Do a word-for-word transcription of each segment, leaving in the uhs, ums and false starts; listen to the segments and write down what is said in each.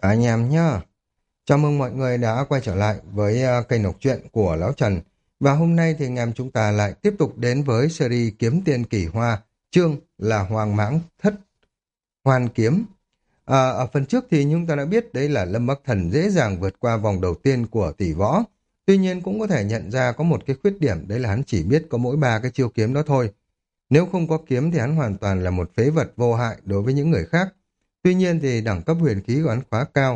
Anh em nhá, chào mừng mọi người đã quay trở lại với uh, kênh đọc truyện của Lão Trần. Và hôm nay thì anh em chúng ta lại tiếp tục đến với series Kiếm Tiên Kỳ Hoa, chương là Hoàng Mãng Thất Hoàn Kiếm. À, ở phần trước thì chúng ta đã biết đấy là Lâm Bắc Thần dễ dàng vượt qua vòng đầu tiên của tỷ võ. Tuy nhiên cũng có thể nhận ra có một cái khuyết điểm, đấy là hắn chỉ biết có mỗi ba cái chiêu kiếm đó thôi. Nếu không có kiếm thì hắn hoàn toàn là một phế vật vô hại đối với những người khác. Tuy nhiên thì đẳng cấp huyền khí của hắn quá cao,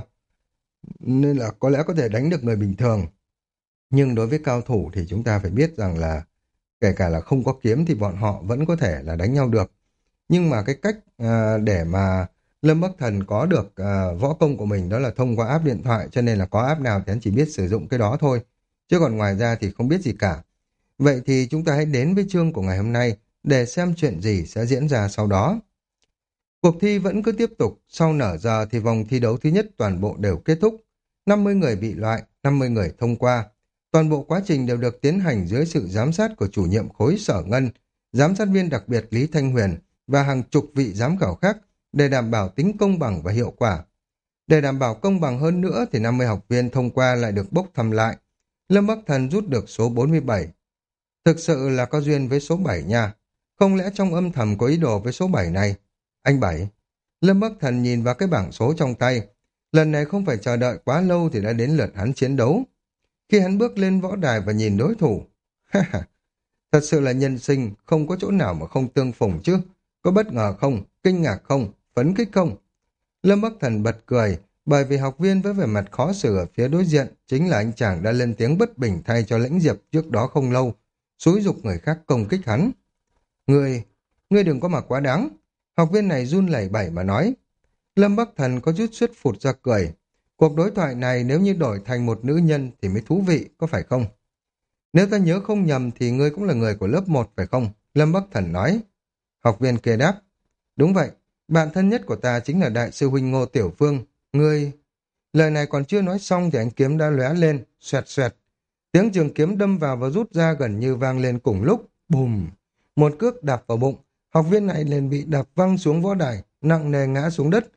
nên là có lẽ có thể đánh được người bình thường. Nhưng đối với cao thủ thì chúng ta phải biết rằng là kể cả là không có kiếm thì bọn họ vẫn có thể là đánh nhau được. Nhưng mà cái cách à, để mà Lâm Bắc Thần có được à, võ công của mình đó là thông qua app điện thoại, cho nên là có app nào thì hắn chỉ biết sử dụng cái đó thôi. Chứ còn ngoài ra thì không biết gì cả. Vậy thì chúng ta hãy đến với chương của ngày hôm nay để xem chuyện gì sẽ diễn ra sau đó. Cuộc thi vẫn cứ tiếp tục, sau nửa giờ thì vòng thi đấu thứ nhất toàn bộ đều kết thúc. năm mươi người bị loại, năm mươi người thông qua. Toàn bộ quá trình đều được tiến hành dưới sự giám sát của chủ nhiệm khối Sở Ngân, giám sát viên đặc biệt Lý Thanh Huyền và hàng chục vị giám khảo khác để đảm bảo tính công bằng và hiệu quả. Để đảm bảo công bằng hơn nữa thì năm mươi học viên thông qua lại được bốc thăm lại. Lâm Bắc Thần rút được số bốn mươi bảy. Thực sự là có duyên với số bảy nha. Không lẽ trong âm thầm có ý đồ với số bảy này? Anh Bảy. Lâm Bắc Thần nhìn vào cái bảng số trong tay. Lần này không phải chờ đợi quá lâu thì đã đến lượt hắn chiến đấu. Khi hắn bước lên võ đài và nhìn đối thủ. Ha ha, thật sự là nhân sinh, không có chỗ nào mà không tương phùng chứ. Có bất ngờ không, kinh ngạc không, phấn khích không? Lâm Bắc Thần bật cười, bởi vì học viên với vẻ mặt khó xử ở phía đối diện chính là anh chàng đã lên tiếng bất bình thay cho Lãnh Diệp trước đó không lâu, xúi giục người khác công kích hắn. Ngươi, ngươi đừng có mà quá đáng. Học viên này run lẩy bẩy mà nói. Lâm Bắc Thần có chút suýt phụt ra cười. Cuộc đối thoại này nếu như đổi thành một nữ nhân thì mới thú vị, có phải không? Nếu ta nhớ không nhầm thì ngươi cũng là người của lớp một phải không? Lâm Bắc Thần nói. Học viên kia đáp. Đúng vậy, bạn thân nhất của ta chính là đại sư huynh Ngô Tiểu Phương. Ngươi... Lời này còn chưa nói xong thì ánh kiếm đã lóe lên, xoẹt xoẹt. Tiếng trường kiếm đâm vào và rút ra gần như vang lên cùng lúc. Bùm! Một cước đạp vào bụng. Học viên này liền bị đạp văng xuống võ đài, nặng nề ngã xuống đất.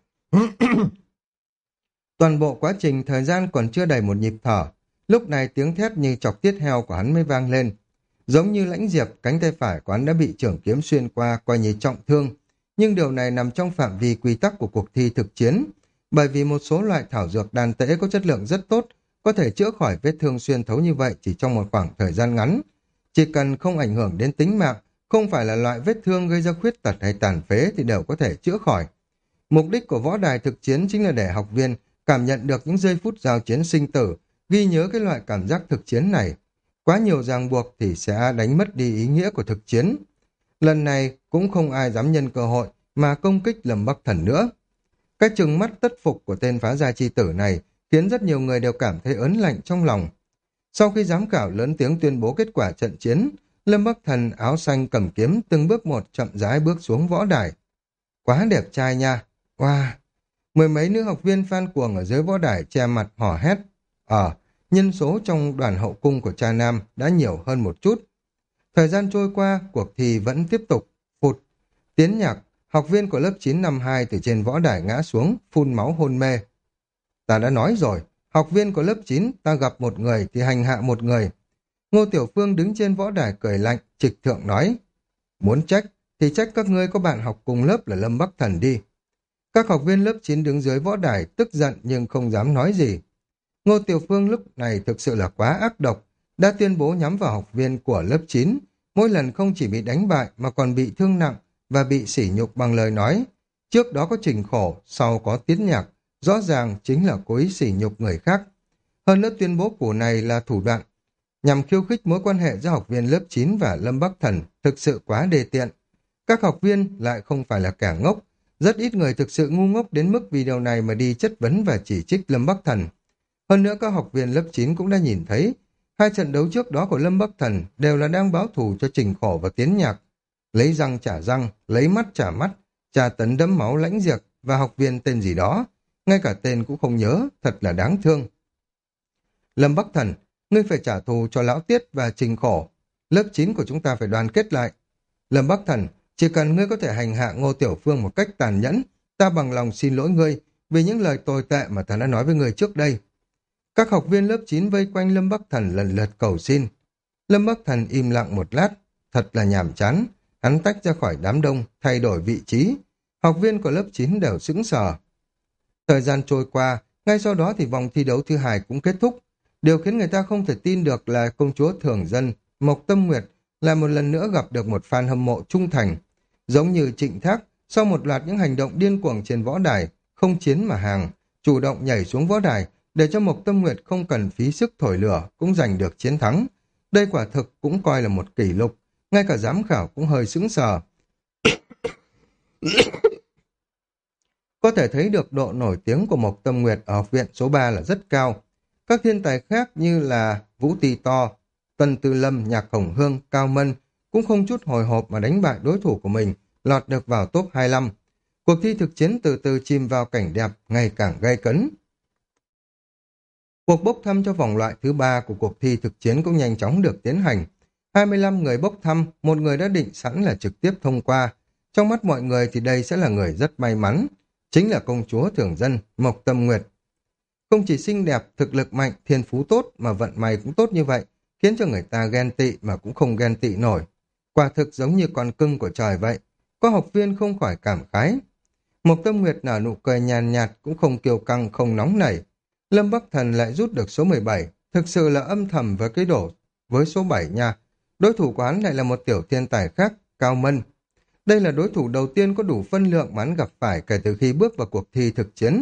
Toàn bộ quá trình thời gian còn chưa đầy một nhịp thở. Lúc này tiếng thét như chọc tiết heo của hắn mới vang lên. Giống như Lãnh Diệp, cánh tay phải của hắn đã bị trưởng kiếm xuyên qua, coi như trọng thương. Nhưng điều này nằm trong phạm vi quy tắc của cuộc thi thực chiến. Bởi vì một số loại thảo dược đan tễ có chất lượng rất tốt, có thể chữa khỏi vết thương xuyên thấu như vậy chỉ trong một khoảng thời gian ngắn. Chỉ cần không ảnh hưởng đến tính mạng, không phải là loại vết thương gây ra khuyết tật hay tàn phế thì đều có thể chữa khỏi. Mục đích của võ đài thực chiến chính là để học viên cảm nhận được những giây phút giao chiến sinh tử, ghi nhớ cái loại cảm giác thực chiến này. Quá nhiều ràng buộc thì sẽ đánh mất đi ý nghĩa của thực chiến. Lần này cũng không ai dám nhân cơ hội mà công kích Lâm Bắc Thần nữa. Cái trừng mắt tất phục của tên phá gia chi tử này khiến rất nhiều người đều cảm thấy ớn lạnh trong lòng. Sau khi giám khảo lớn tiếng tuyên bố kết quả trận chiến, Lâm Bắc Thần áo xanh cầm kiếm từng bước một chậm rãi bước xuống võ đài. Quá đẹp trai nha! Wow! Mười mấy nữ học viên fan cuồng ở dưới võ đài che mặt hò hét. Ờ, nhân số trong đoàn hậu cung của cha nam đã nhiều hơn một chút. Thời gian trôi qua, cuộc thi vẫn tiếp tục. Phụt! Tiến Nhạc, học viên của lớp chín năm hai từ trên võ đài ngã xuống, phun máu hôn mê. Ta đã nói rồi, học viên của lớp chín, ta gặp một người thì hành hạ một người. Ngô Tiểu Phương đứng trên võ đài cười lạnh, trịch thượng nói. Muốn trách, thì trách các ngươi có bạn học cùng lớp là Lâm Bắc Thần đi. Các học viên lớp chín đứng dưới võ đài tức giận nhưng không dám nói gì. Ngô Tiểu Phương lúc này thực sự là quá ác độc, đã tuyên bố nhắm vào học viên của lớp chín. Mỗi lần không chỉ bị đánh bại mà còn bị thương nặng và bị sỉ nhục bằng lời nói. Trước đó có Trình Khổ, sau có Tiến Nhạc, rõ ràng chính là cố ý sỉ nhục người khác. Hơn nữa tuyên bố của này là thủ đoạn nhằm khiêu khích mối quan hệ giữa học viên lớp chín và Lâm Bắc Thần, thực sự quá đề tiện. Các học viên lại không phải là kẻ ngốc, rất ít người thực sự ngu ngốc đến mức vì điều này mà đi chất vấn và chỉ trích Lâm Bắc Thần. Hơn nữa các học viên lớp chín cũng đã nhìn thấy, hai trận đấu trước đó của Lâm Bắc Thần đều là đang báo thù cho Trình Khổ và Tiến Nhạc. Lấy răng trả răng, lấy mắt trả mắt, tra tấn đẫm máu Lãnh Diệp và học viên tên gì đó. Ngay cả tên cũng không nhớ, thật là đáng thương. Lâm Bắc Thần, ngươi phải trả thù cho Lão Tiết và Trình Khổ. Lớp chín của chúng ta phải đoàn kết lại. Lâm Bắc Thần, chỉ cần ngươi có thể hành hạ Ngô Tiểu Phương một cách tàn nhẫn, ta bằng lòng xin lỗi ngươi, vì những lời tồi tệ mà ta đã nói với người trước đây. Các học viên lớp chín vây quanh Lâm Bắc Thần lần lượt cầu xin. Lâm Bắc Thần im lặng một lát, thật là nhàm chán. Hắn tách ra khỏi đám đông, thay đổi vị trí. Học viên của lớp chín đều sững sờ. Thời gian trôi qua, ngay sau đó thì vòng thi đấu thứ hai cũng kết thúc. Điều khiến người ta không thể tin được là công chúa thường dân, Mộc Tâm Nguyệt, lại một lần nữa gặp được một fan hâm mộ trung thành. Giống như Trịnh Thác, sau một loạt những hành động điên cuồng trên võ đài, không chiến mà hàng, chủ động nhảy xuống võ đài, để cho Mộc Tâm Nguyệt không cần phí sức thổi lửa, cũng giành được chiến thắng. Đây quả thực cũng coi là một kỷ lục, ngay cả giám khảo cũng hơi sững sờ. Có thể thấy được độ nổi tiếng của Mộc Tâm Nguyệt ở học viện số ba là rất cao. Các thiên tài khác như là Vũ Tì To, Tân Tư Lâm, Nhạc Hồng Hương, Cao Mân cũng không chút hồi hộp mà đánh bại đối thủ của mình, lọt được vào top hai mươi lăm. Cuộc thi thực chiến từ từ chìm vào cảnh đẹp, ngày càng gay cấn. Cuộc bốc thăm cho vòng loại thứ ba của cuộc thi thực chiến cũng nhanh chóng được tiến hành. hai mươi lăm người bốc thăm, một người đã định sẵn là trực tiếp thông qua. Trong mắt mọi người thì đây sẽ là người rất may mắn. Chính là công chúa thường dân, Mộc Tâm Nguyệt. Không chỉ xinh đẹp, thực lực mạnh, thiên phú tốt mà vận may cũng tốt như vậy, khiến cho người ta ghen tị mà cũng không ghen tị nổi. Quả thực giống như con cưng của trời vậy. Có học viên không khỏi cảm khái. Mộc Tâm Nguyệt nở nụ cười nhàn nhạt, cũng không kiêu căng, không nóng nảy. Lâm Bắc Thần lại rút được số mười bảy, thực sự là âm thầm với cái đổ với số bảy nha. Đối thủ của hắn lại là một tiểu thiên tài khác, Cao Mân. Đây là đối thủ đầu tiên có đủ phân lượng mà hắn gặp phải kể từ khi bước vào cuộc thi thực chiến.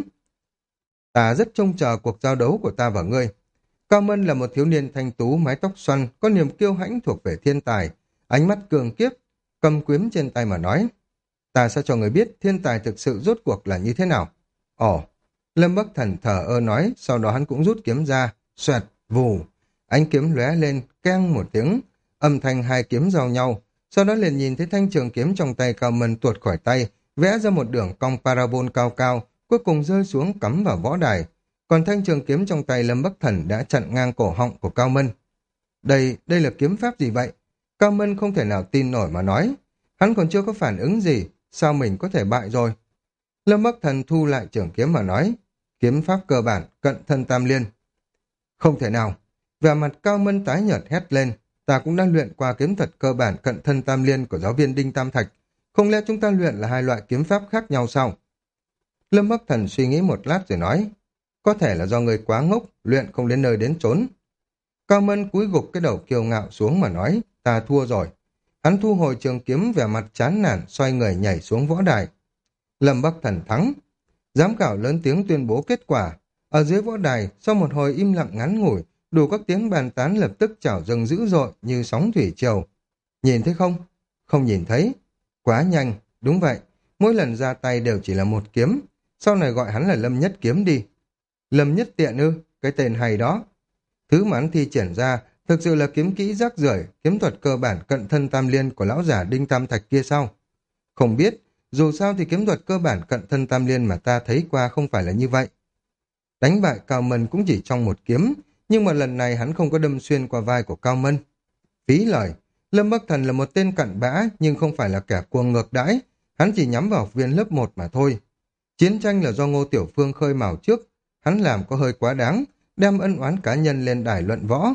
Ta rất trông chờ cuộc giao đấu của ta và ngươi. Cao Mân là một thiếu niên thanh tú, mái tóc xoăn, có niềm kiêu hãnh thuộc về thiên tài, ánh mắt cường kiếp, cầm kiếm trên tay mà nói. Ta sẽ cho người biết thiên tài thực sự rốt cuộc là như thế nào. Ồ, Lâm Bắc Thần thở ơ nói, sau đó hắn cũng rút kiếm ra, xoẹt, vù. Ánh kiếm lóe lên, keng một tiếng, âm thanh hai kiếm giao nhau. Sau đó liền nhìn thấy thanh trường kiếm trong tay Cao Mân tuột khỏi tay, vẽ ra một đường cong parabol cao cao, cuối cùng rơi xuống cắm vào võ đài. Còn thanh trường kiếm trong tay Lâm Bắc Thần đã chặn ngang cổ họng của Cao Mân. Đây, đây là kiếm pháp gì vậy? Cao Mân không thể nào tin nổi mà nói. Hắn còn chưa có phản ứng gì, sao mình có thể bại rồi? Lâm Bắc Thần thu lại trường kiếm mà nói, kiếm pháp cơ bản, cận thân tam liên. Không thể nào. Vẻ mặt Cao Mân tái nhợt hét lên, ta cũng đã luyện qua kiếm thuật cơ bản cận thân tam liên của giáo viên Đinh Tam Thạch. Không lẽ chúng ta luyện là hai loại kiếm pháp khác nhau sao? Lâm Bắc Thần suy nghĩ một lát rồi nói, có thể là do người quá ngốc, luyện không đến nơi đến chốn. Cao Mân cúi gục cái đầu kiêu ngạo xuống mà nói, ta thua rồi. Hắn thu hồi trường kiếm, vẻ mặt chán nản, xoay người nhảy xuống võ đài. Lâm Bắc Thần thắng. Giám khảo lớn tiếng tuyên bố kết quả. Ở dưới võ đài, sau một hồi im lặng ngắn ngủi, đủ các tiếng bàn tán lập tức trào dâng dữ dội như sóng thủy triều. Nhìn thấy không? Không nhìn thấy. Quá nhanh, đúng vậy. Mỗi lần ra tay đều chỉ là một kiếm. Sau này gọi hắn là Lâm Nhất Kiếm đi. Lâm Nhất Tiện ư? Cái tên hay đó. Thứ mà hắn thi triển ra thực sự là kiếm kỹ rác rưởi, kiếm thuật cơ bản cận thân tam liên của lão giả Đinh Tam Thạch kia sao? Không biết, dù sao thì kiếm thuật cơ bản cận thân tam liên mà ta thấy qua không phải là như vậy. Đánh bại Cao Mân cũng chỉ trong một kiếm, nhưng mà lần này hắn không có đâm xuyên qua vai của Cao Mân. Phí lời, Lâm Bắc Thần là một tên cặn bã nhưng không phải là kẻ cuồng ngược đãi, hắn chỉ nhắm vào học viên lớp một mà thôi. Chiến tranh là do Ngô Tiểu Phương khơi mào trước, hắn làm có hơi quá đáng, đem ân oán cá nhân lên đài luận võ.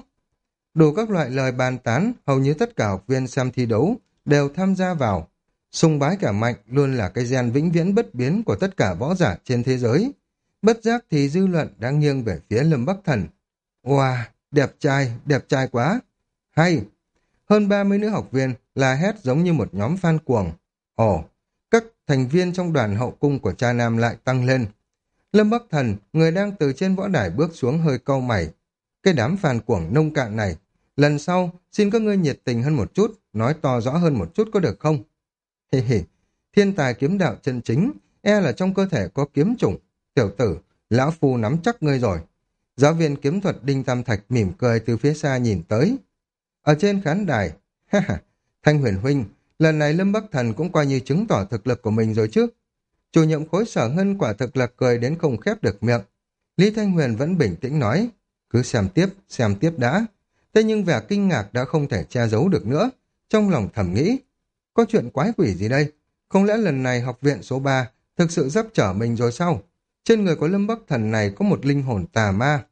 Đủ các loại lời bàn tán, hầu như tất cả học viên xem thi đấu đều tham gia vào. Sùng bái cả mạnh luôn là cái gen vĩnh viễn bất biến của tất cả võ giả trên thế giới. Bất giác thì dư luận đang nghiêng về phía Lâm Bắc Thần. Wow, đẹp trai, đẹp trai quá. Hay. Hơn ba mươi nữ học viên la hét giống như một nhóm fan cuồng. Ồ, các thành viên trong đoàn hậu cung của cha nam lại tăng lên. Lâm Bắc Thần, người đang từ trên võ đài bước xuống hơi cau mày. Cái đám fan cuồng nông cạn này, lần sau xin các ngươi nhiệt tình hơn một chút, nói to rõ hơn một chút có được không? Hì hì, thiên tài kiếm đạo chân chính, e là trong cơ thể có kiếm chủng. Tiểu tử, lão phu nắm chắc ngươi rồi. Giáo viên kiếm thuật Đinh Tam Thạch mỉm cười từ phía xa nhìn tới. Ở trên khán đài, ha ha, Thanh Huyền huynh, lần này Lâm Bắc Thần cũng coi như chứng tỏ thực lực của mình rồi chứ. Chủ nhiệm khối Sở Ngân quả thực là cười đến không khép được miệng. Lý Thanh Huyền vẫn bình tĩnh nói, cứ xem tiếp, xem tiếp đã. Thế nhưng vẻ kinh ngạc đã không thể che giấu được nữa. Trong lòng thầm nghĩ, có chuyện quái quỷ gì đây? Không lẽ lần này học viện số ba thực sự dấp trở mình rồi sao? Trên người của Lâm Bắc Thần này có một linh hồn tà ma.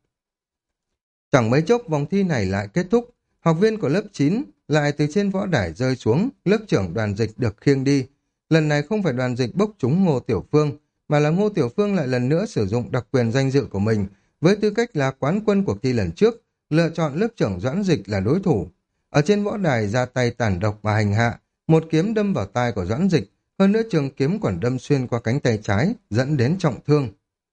Chẳng mấy chốc vòng thi này lại kết thúc, học viên của lớp chín lại từ trên võ đài rơi xuống, lớp trưởng đoàn dịch được khiêng đi. Lần này không phải đoàn dịch bốc trúng Ngô Tiểu Phương, mà là Ngô Tiểu Phương lại lần nữa sử dụng đặc quyền danh dự của mình, với tư cách là quán quân cuộc thi lần trước, lựa chọn lớp trưởng Doãn Dịch là đối thủ. Ở trên võ đài ra tay tàn độc và hành hạ, một kiếm đâm vào tai của Doãn Dịch, hơn nữa trường kiếm còn đâm xuyên qua cánh tay trái, dẫn đến trọng thương.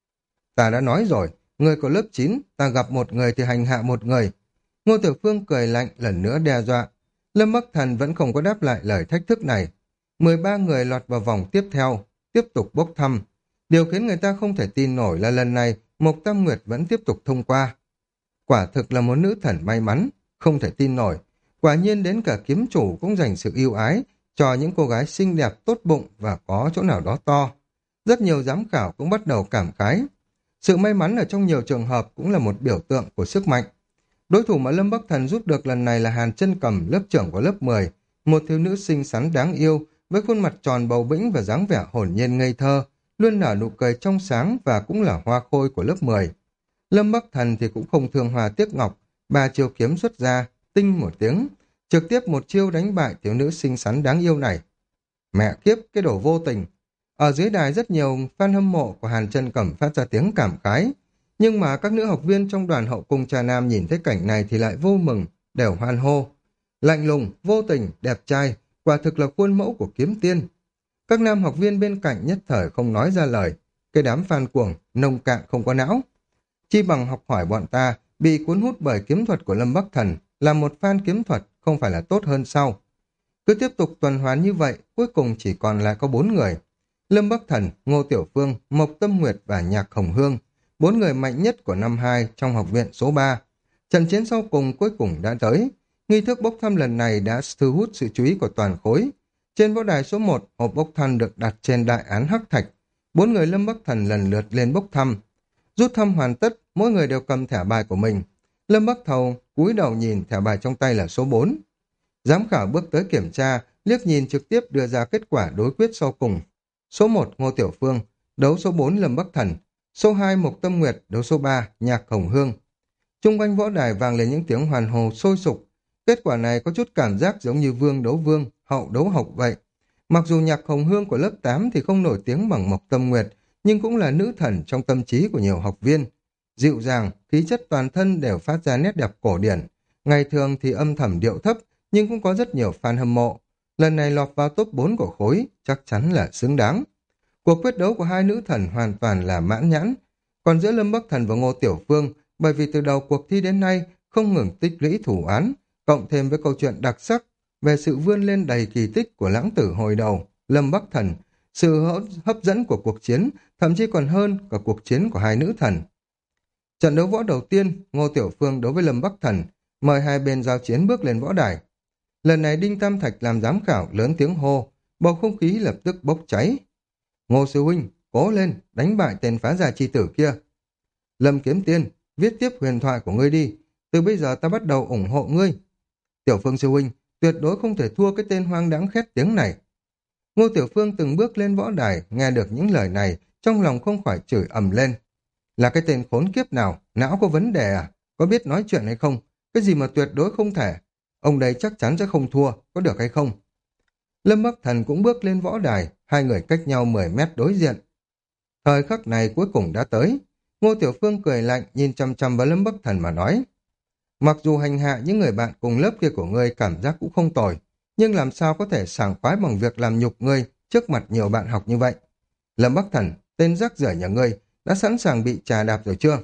Ta đã nói rồi, người của lớp chín, ta gặp một người thì hành hạ một người. Ngô Tiểu Phương cười lạnh lần nữa đe dọa. Lâm Bắc Thần vẫn không có đáp lại lời thách thức này. mười ba người lọt vào vòng tiếp theo, tiếp tục bốc thăm. Điều khiến người ta không thể tin nổi là lần này Mộc Tam Nguyệt vẫn tiếp tục thông qua. Quả thực là một nữ thần may mắn, không thể tin nổi. Quả nhiên đến cả kiếm chủ cũng dành sự yêu ái cho những cô gái xinh đẹp, tốt bụng và có chỗ nào đó to. Rất nhiều giám khảo cũng bắt đầu cảm khái. Sự may mắn ở trong nhiều trường hợp cũng là một biểu tượng của sức mạnh. Đối thủ mà Lâm Bắc Thần giúp được lần này là Hàn Chân Cầm, lớp trưởng của lớp mười, một thiếu nữ xinh xắn đáng yêu, với khuôn mặt tròn bầu bĩnh và dáng vẻ hồn nhiên ngây thơ, luôn nở nụ cười trong sáng và cũng là hoa khôi của lớp mười. Lâm Bắc Thần thì cũng không thương hòa tiếc ngọc, ba chiêu kiếm xuất ra, tinh một tiếng, trực tiếp một chiêu đánh bại thiếu nữ xinh xắn đáng yêu này. Mẹ kiếp, cái đồ vô tình! Ở dưới đài rất nhiều fan hâm mộ của Hàn Chân Cẩm phát ra tiếng cảm khái, nhưng mà các nữ học viên trong đoàn hậu cung trà nam nhìn thấy cảnh này thì lại vô mừng, đều hoan hô. Lạnh lùng, vô tình, đẹp trai, quả thực là khuôn mẫu của kiếm tiên. Các nam học viên bên cạnh nhất thời không nói ra lời, cái đám fan cuồng, nông cạn không có não. Chi bằng học hỏi bọn ta, bị cuốn hút bởi kiếm thuật của Lâm Bắc Thần, là một fan kiếm thuật không phải là tốt hơn sao? Cứ tiếp tục tuần hoàn như vậy, cuối cùng chỉ còn lại có bốn người. Lâm Bắc Thần, Ngô Tiểu Phương, Mộc Tâm Nguyệt và Nhạc Hồng Hương, bốn người mạnh nhất của năm hai trong học viện số ba. Trận chiến sau cùng cuối cùng đã tới. Nghi thức bốc thăm lần này đã thu hút sự chú ý của toàn khối. Trên võ đài số một, hộp bốc thăm được đặt trên đại án hắc thạch. Bốn người Lâm Bắc Thần lần lượt lên bốc thăm. Rút thăm hoàn tất, mỗi người đều cầm thẻ bài của mình. Lâm Bắc Thầu cúi đầu nhìn thẻ bài trong tay là số bốn. Giám khảo bước tới kiểm tra, liếc nhìn trực tiếp đưa ra kết quả đối quyết sau cùng. Số một Ngô Tiểu Phương, đấu số bốn Lâm Bắc Thần, số hai Mộc Tâm Nguyệt, đấu số ba Nhạc Hồng Hương. Trung quanh võ đài vang lên những tiếng hoàn hồ sôi sục. Kết quả này có chút cảm giác giống như vương đấu vương, hậu đấu hậu vậy. Mặc dù Nhạc Hồng Hương của lớp tám thì không nổi tiếng bằng Mộc Tâm Nguyệt, nhưng cũng là nữ thần trong tâm trí của nhiều học viên. Dịu dàng, khí chất toàn thân đều phát ra nét đẹp cổ điển. Ngày thường thì âm thầm điệu thấp, nhưng cũng có rất nhiều fan hâm mộ. Lần này lọt vào top bốn của khối, chắc chắn là xứng đáng. Cuộc quyết đấu của hai nữ thần hoàn toàn là mãn nhãn. Còn giữa Lâm Bắc Thần và Ngô Tiểu Phương, bởi vì từ đầu cuộc thi đến nay không ngừng tích lũy thủ án, cộng thêm với câu chuyện đặc sắc về sự vươn lên đầy kỳ tích của lãng tử hồi đầu, Lâm Bắc Thần, sự hấp dẫn của cuộc chiến thậm chí còn hơn cả cuộc chiến của hai nữ thần. Trận đấu võ đầu tiên, Ngô Tiểu Phương đối với Lâm Bắc Thần, mời hai bên giao chiến bước lên võ đài. Lần này Đinh Tam Thạch làm giám khảo lớn tiếng hô, bầu không khí lập tức bốc cháy. Ngô sư huynh, cố lên, đánh bại tên phá gia chi tử kia. Lâm Kiếm Tiên, viết tiếp huyền thoại của ngươi đi, từ bây giờ ta bắt đầu ủng hộ ngươi. Tiểu Phương sư huynh, tuyệt đối không thể thua cái tên hoang đãng khét tiếng này. Ngô Tiểu Phương từng bước lên võ đài, nghe được những lời này, trong lòng không khỏi chửi ầm lên. Là cái tên khốn kiếp nào, não có vấn đề à? Có biết nói chuyện hay không? Cái gì mà tuyệt đối không thể? Ông đây chắc chắn sẽ không thua, có được hay không? Lâm Bắc Thần cũng bước lên võ đài, hai người cách nhau mười mét đối diện. Thời khắc này cuối cùng đã tới. Ngô Tiểu Phương cười lạnh nhìn chăm chăm vào Lâm Bắc Thần mà nói. Mặc dù hành hạ những người bạn cùng lớp kia của ngươi cảm giác cũng không tồi, nhưng làm sao có thể sảng khoái bằng việc làm nhục ngươi trước mặt nhiều bạn học như vậy? Lâm Bắc Thần, tên rác rưởi nhà ngươi, đã sẵn sàng bị trà đạp rồi chưa?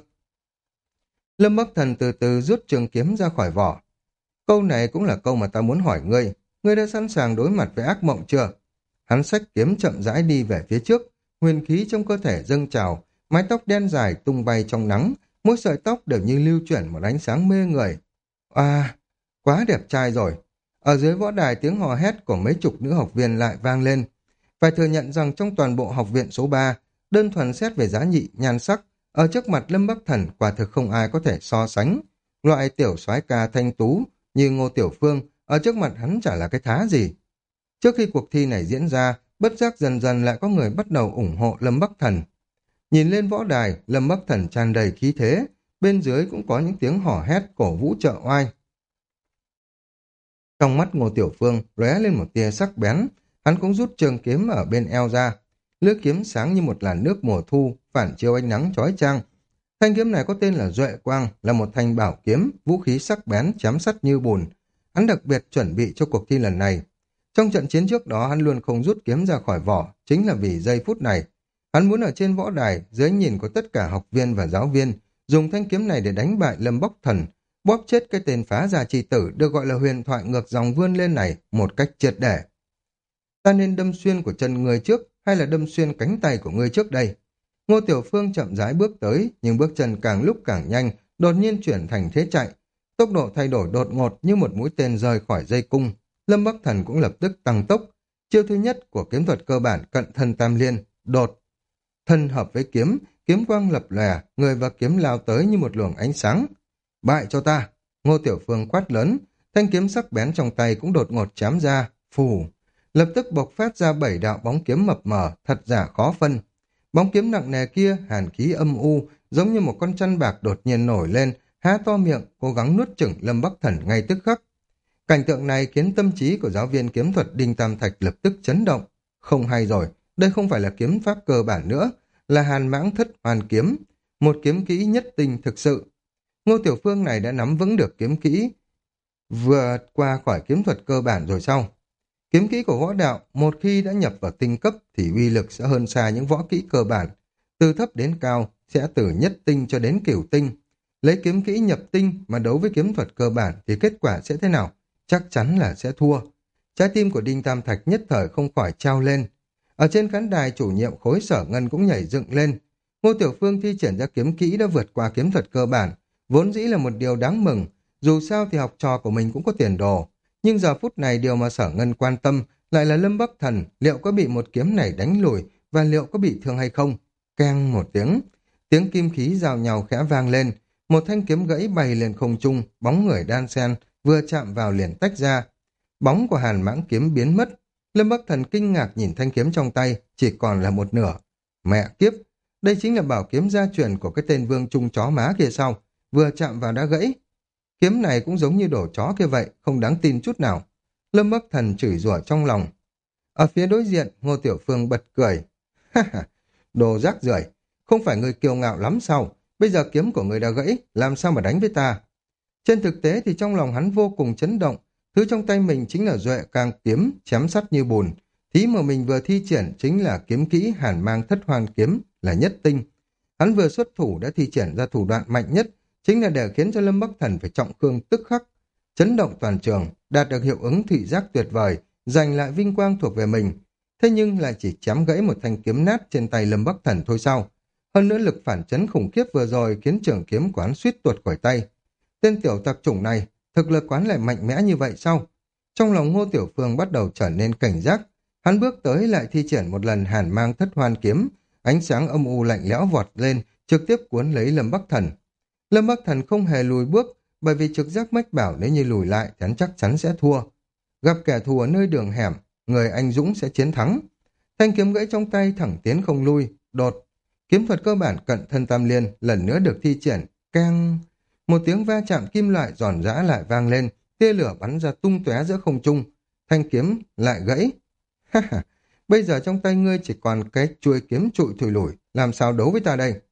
Lâm Bắc Thần từ từ rút trường kiếm ra khỏi vỏ. Câu này cũng là câu mà ta muốn hỏi ngươi. Ngươi đã sẵn sàng đối mặt với ác mộng chưa? Hắn xách kiếm chậm rãi đi về phía trước, huyền khí trong cơ thể dâng trào, mái tóc đen dài tung bay trong nắng, mỗi sợi tóc đều như lưu chuyển một ánh sáng mê người. À, quá đẹp trai rồi. Ở dưới võ đài tiếng hò hét của mấy chục nữ học viên lại vang lên. Phải thừa nhận rằng trong toàn bộ học viện số ba, đơn thuần xét về giá trị nhan sắc, ở trước mặt Lâm Bắc Thần quả thực không ai có thể so sánh. Loại tiểu soái ca thanh tú như Ngô Tiểu Phương ở trước mặt hắn chả là cái thá gì. Trước khi cuộc thi này diễn ra, bất giác dần dần lại có người bắt đầu ủng hộ Lâm Bắc Thần. Nhìn lên võ đài, Lâm Bắc Thần tràn đầy khí thế, bên dưới cũng có những tiếng hò hét cổ vũ trợ oai. Trong mắt Ngô Tiểu Phương lóe lên một tia sắc bén, hắn cũng rút trường kiếm ở bên eo ra. Lưỡi kiếm sáng như một làn nước mùa thu, phản chiếu ánh nắng chói chang. Thanh kiếm này có tên là Duệ Quang, là một thanh bảo kiếm, vũ khí sắc bén, chém sắt như bùn. Hắn đặc biệt chuẩn bị cho cuộc thi lần này. Trong trận chiến trước đó hắn luôn không rút kiếm ra khỏi vỏ, chính là vì giây phút này. Hắn muốn ở trên võ đài, dưới nhìn của tất cả học viên và giáo viên, dùng thanh kiếm này để đánh bại Lâm Bắc Thần, bóp chết cái tên phá gia chi tử được gọi là huyền thoại ngược dòng vươn lên này một cách triệt để. Ta nên đâm xuyên của chân người trước hay là đâm xuyên cánh tay của ngươi trước đây? Ngô Tiểu Phương chậm rãi bước tới, nhưng bước chân càng lúc càng nhanh, đột nhiên chuyển thành thế chạy. Tốc độ thay đổi đột ngột như một mũi tên rời khỏi dây cung. Lâm Bắc Thần cũng lập tức tăng tốc. Chiêu thứ nhất của kiếm thuật cơ bản cận thân tam liên, đột. Thân hợp với kiếm, kiếm quang lập lòe, người và kiếm lao tới như một luồng ánh sáng. Bại cho ta! Ngô Tiểu Phương quát lớn, thanh kiếm sắc bén trong tay cũng đột ngột chém ra, phù. Lập tức bộc phát ra bảy đạo bóng kiếm mập mờ, thật giả khó phân. Bóng kiếm nặng nề kia, hàn khí âm u, giống như một con chăn bạc đột nhiên nổi lên, há to miệng, cố gắng nuốt chửng Lâm Bắc Thần ngay tức khắc. Cảnh tượng này khiến tâm trí của giáo viên kiếm thuật Đinh Tam Thạch lập tức chấn động. Không hay rồi, đây không phải là kiếm pháp cơ bản nữa, là hàn mãng thất hoàn kiếm, một kiếm kỹ nhất tinh thực sự. Ngô Tiểu Phương này đã nắm vững được kiếm kỹ, vượt qua khỏi kiếm thuật cơ bản rồi sau. Kiếm kỹ của võ đạo, một khi đã nhập vào tinh cấp thì uy lực sẽ hơn xa những võ kỹ cơ bản. Từ thấp đến cao, sẽ từ nhất tinh cho đến cửu tinh. Lấy kiếm kỹ nhập tinh mà đấu với kiếm thuật cơ bản thì kết quả sẽ thế nào? Chắc chắn là sẽ thua. Trái tim của Đinh Tam Thạch nhất thời không khỏi trao lên. Ở trên khán đài, chủ nhiệm khối Sở Ngân cũng nhảy dựng lên. Ngô Tiểu Phương thi triển ra kiếm kỹ đã vượt qua kiếm thuật cơ bản, vốn dĩ là một điều đáng mừng. Dù sao thì học trò của mình cũng có tiền đồ. Nhưng giờ phút này điều mà Sở Ngân quan tâm lại là Lâm Bắc Thần liệu có bị một kiếm này đánh lùi và liệu có bị thương hay không. Keng một tiếng, tiếng kim khí giao nhau khẽ vang lên, một thanh kiếm gãy bay lên không trung, bóng người đan sen vừa chạm vào liền tách ra. Bóng của hàn mãng kiếm biến mất. Lâm Bắc Thần kinh ngạc nhìn thanh kiếm trong tay, chỉ còn là một nửa. Mẹ kiếp, đây chính là bảo kiếm gia truyền của cái tên vương trung chó má kia sao? Vừa chạm vào đã gãy. Kiếm này cũng giống như đổ chó kia vậy, không đáng tin chút nào. Lâm Bắc Thần chửi rủa trong lòng. Ở phía đối diện, Ngô Tiểu Phương bật cười. Ha ha, đồ rác rưởi, không phải người kiêu ngạo lắm sao? Bây giờ kiếm của người đã gãy, làm sao mà đánh với ta? Trên thực tế thì trong lòng hắn vô cùng chấn động. Thứ trong tay mình chính là Duệ Càng kiếm, chém sắt như bùn. Thí mà mình vừa thi triển chính là kiếm kỹ hàn mang thất hoàn kiếm, là nhất tinh. Hắn vừa xuất thủ đã thi triển ra thủ đoạn mạnh nhất, chính là để khiến cho Lâm Bắc Thần phải trọng thương tức khắc. Chấn động toàn trường, đạt được hiệu ứng thị giác tuyệt vời, giành lại vinh quang thuộc về mình. Thế nhưng lại chỉ chém gãy một thanh kiếm nát trên tay Lâm Bắc Thần thôi sao? Hơn nữa lực phản chấn khủng khiếp vừa rồi khiến trường kiếm của hắn suýt tuột khỏi tay. Tên tiểu tặc chủng này, thực lực quán lại mạnh mẽ như vậy sao? Trong lòng Ngô Tiểu Phương bắt đầu trở nên cảnh giác. Hắn bước tới lại thi triển một lần hàn mang thất hoan kiếm, ánh sáng âm u lạnh lẽo vọt lên, trực tiếp cuốn lấy Lâm Bắc Thần. Lâm Bắc Thần không hề lùi bước, bởi vì trực giác mách bảo nếu như lùi lại thì hắn chắc chắn sẽ thua. Gặp kẻ thù ở nơi đường hẻm, người anh dũng sẽ chiến thắng. Thanh kiếm gãy trong tay thẳng tiến không lui, đột. Kiếm thuật cơ bản cận thân tam liên lần nữa được thi triển, keng. Một tiếng va chạm kim loại giòn giã lại vang lên, tia lửa bắn ra tung tóe giữa không trung. Thanh kiếm lại gãy. Ha ha, bây giờ trong tay ngươi chỉ còn cái chuôi kiếm trụi thùi lủi, làm sao đấu với ta đây?